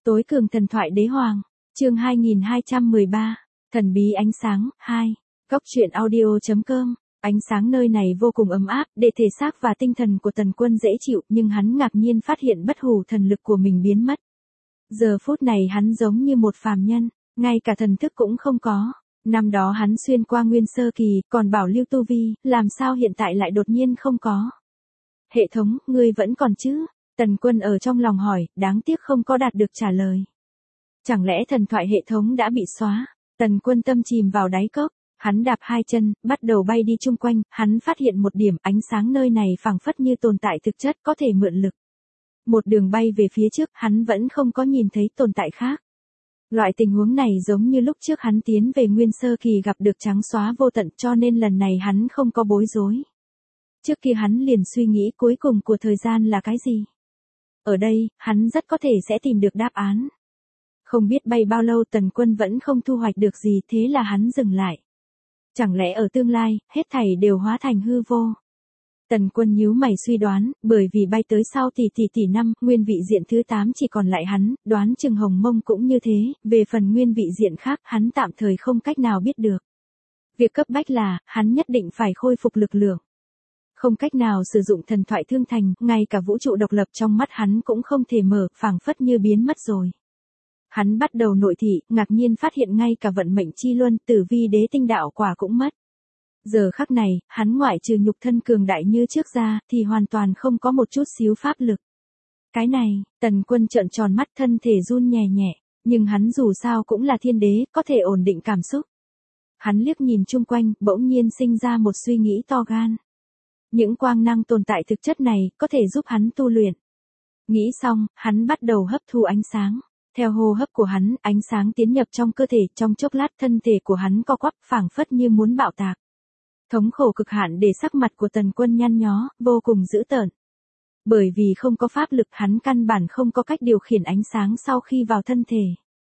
Tối cường thần thoại đế hoàng, chương 2213, thần bí ánh sáng, 2. Góc truyện audio.com. Ánh sáng nơi này vô cùng ấm áp, để thể xác và tinh thần của Tần Quân dễ chịu, nhưng hắn ngạc nhiên phát hiện bất hủ thần lực của mình biến mất. Giờ phút này hắn giống như một phàm nhân, ngay cả thần thức cũng không có. Năm đó hắn xuyên qua nguyên sơ kỳ, còn bảo lưu tu vi, làm sao hiện tại lại đột nhiên không có. Hệ thống, ngươi vẫn còn chứ? Tần Quân ở trong lòng hỏi, đáng tiếc không có đạt được trả lời. Chẳng lẽ thần thoại hệ thống đã bị xóa? Tần Quân tâm chìm vào đáy cốc, hắn đạp hai chân, bắt đầu bay đi chung quanh, hắn phát hiện một điểm ánh sáng nơi này phảng phất như tồn tại thực chất có thể mượn lực. Một đường bay về phía trước, hắn vẫn không có nhìn thấy tồn tại khác. Loại tình huống này giống như lúc trước hắn tiến về nguyên sơ kỳ gặp được trắng xóa vô tận, cho nên lần này hắn không có bối rối. Trước kia hắn liền suy nghĩ cuối cùng của thời gian là cái gì. Ở đây, hắn rất có thể sẽ tìm được đáp án. Không biết bay bao lâu Tần Quân vẫn không thu hoạch được gì, thế là hắn dừng lại. Chẳng lẽ ở tương lai, hết thảy đều hóa thành hư vô? Tần Quân nhíu mày suy đoán, bởi vì bay tới sau tỷ năm, nguyên vị diện thứ 8 chỉ còn lại hắn, đoán chừng Hồng Mông cũng như thế, về phần nguyên vị diện khác hắn tạm thời không cách nào biết được. Việc cấp bách là, hắn nhất định phải khôi phục lực lượng. Không cách nào sử dụng thần thoại thương thành, ngay cả vũ trụ độc lập trong mắt hắn cũng không thể mở, phảng phất như biến mất rồi. Hắn bắt đầu nội thị, ngạc nhiên phát hiện ngay cả vận mệnh chi luân, tử vi đế tinh đạo quả cũng mất. Giờ khắc này, hắn ngoại trừ nhục thân cường đại như trước ra, thì hoàn toàn không có một chút xíu pháp lực. Cái này, Tần Quân trợn tròn mắt, thân thể run nhẹ nhẹ, nhưng hắn dù sao cũng là thiên đế, có thể ổn định cảm xúc. Hắn liếc nhìn chung quanh, bỗng nhiên sinh ra một suy nghĩ to gan. Những quang năng tồn tại thực chất này, có thể giúp hắn tu luyện. Nghĩ xong, hắn bắt đầu hấp thu ánh sáng. Theo hô hấp của hắn, ánh sáng tiến nhập trong cơ thể, trong chốc lát thân thể của hắn co quắp, phảng phất như muốn bạo tạc. Thống khổ cực hạn để sắc mặt của Tần Quân nhăn nhó, vô cùng dữ tợn. Bởi vì không có pháp lực, hắn căn bản không có cách điều khiển ánh sáng sau khi vào thân thể.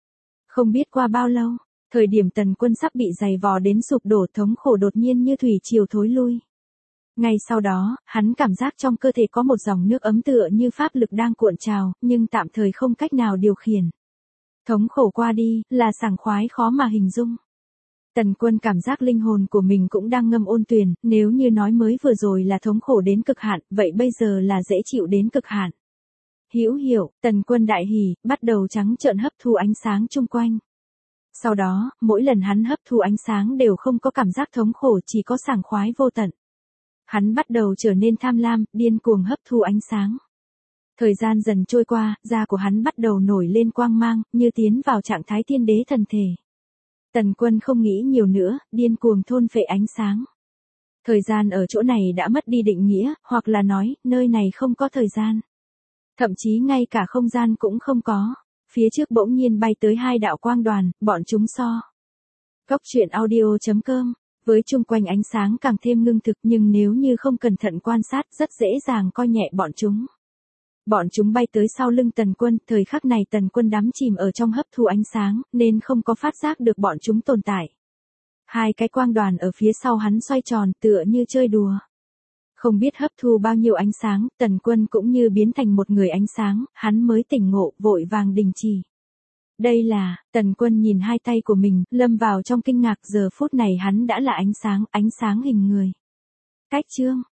Không biết qua bao lâu, thời điểm Tần Quân sắp bị giày vò đến sụp đổ, thống khổ đột nhiên như thủy triều thối lui. Ngay sau đó, hắn cảm giác trong cơ thể có một dòng nước ấm tựa như pháp lực đang cuộn trào, nhưng tạm thời không cách nào điều khiển. Thống khổ qua đi, là sảng khoái khó mà hình dung. Tần Quân cảm giác linh hồn của mình cũng đang ngâm ôn tuyền, nếu như nói mới vừa rồi là thống khổ đến cực hạn, vậy bây giờ là dễ chịu đến cực hạn. Hữu hiệu, Tần Quân đại hỉ, bắt đầu trắng trợn hấp thu ánh sáng chung quanh. Sau đó, mỗi lần hắn hấp thu ánh sáng đều không có cảm giác thống khổ, chỉ có sảng khoái vô tận. Hắn bắt đầu trở nên tham lam, điên cuồng hấp thu ánh sáng. Thời gian dần trôi qua, da của hắn bắt đầu nổi lên quang mang, như tiến vào trạng thái thiên đế thần thể. Tần Quân không nghĩ nhiều nữa, điên cuồng thôn phệ ánh sáng. Thời gian ở chỗ này đã mất đi định nghĩa, hoặc là nói, nơi này không có thời gian. Thậm chí ngay cả không gian cũng không có. Phía trước bỗng nhiên bay tới hai đạo quang đoàn, bọn chúng so. Góc truyện audio.com. Với chung quanh ánh sáng càng thêm ngưng thực, nhưng nếu như không cẩn thận quan sát rất dễ dàng coi nhẹ bọn chúng. Bọn chúng bay tới sau lưng Tần Quân, thời khắc này Tần Quân đắm chìm ở trong hấp thu ánh sáng, nên không có phát giác được bọn chúng tồn tại. Hai cái quang đoàn ở phía sau hắn xoay tròn tựa như chơi đùa. Không biết hấp thu bao nhiêu ánh sáng, Tần Quân cũng như biến thành một người ánh sáng, hắn mới tỉnh ngộ, vội vàng đình chỉ. Đây là, Tần Quân nhìn hai tay của mình, lâm vào trong kinh ngạc, giờ phút này hắn đã là ánh sáng hình người. Cách chương,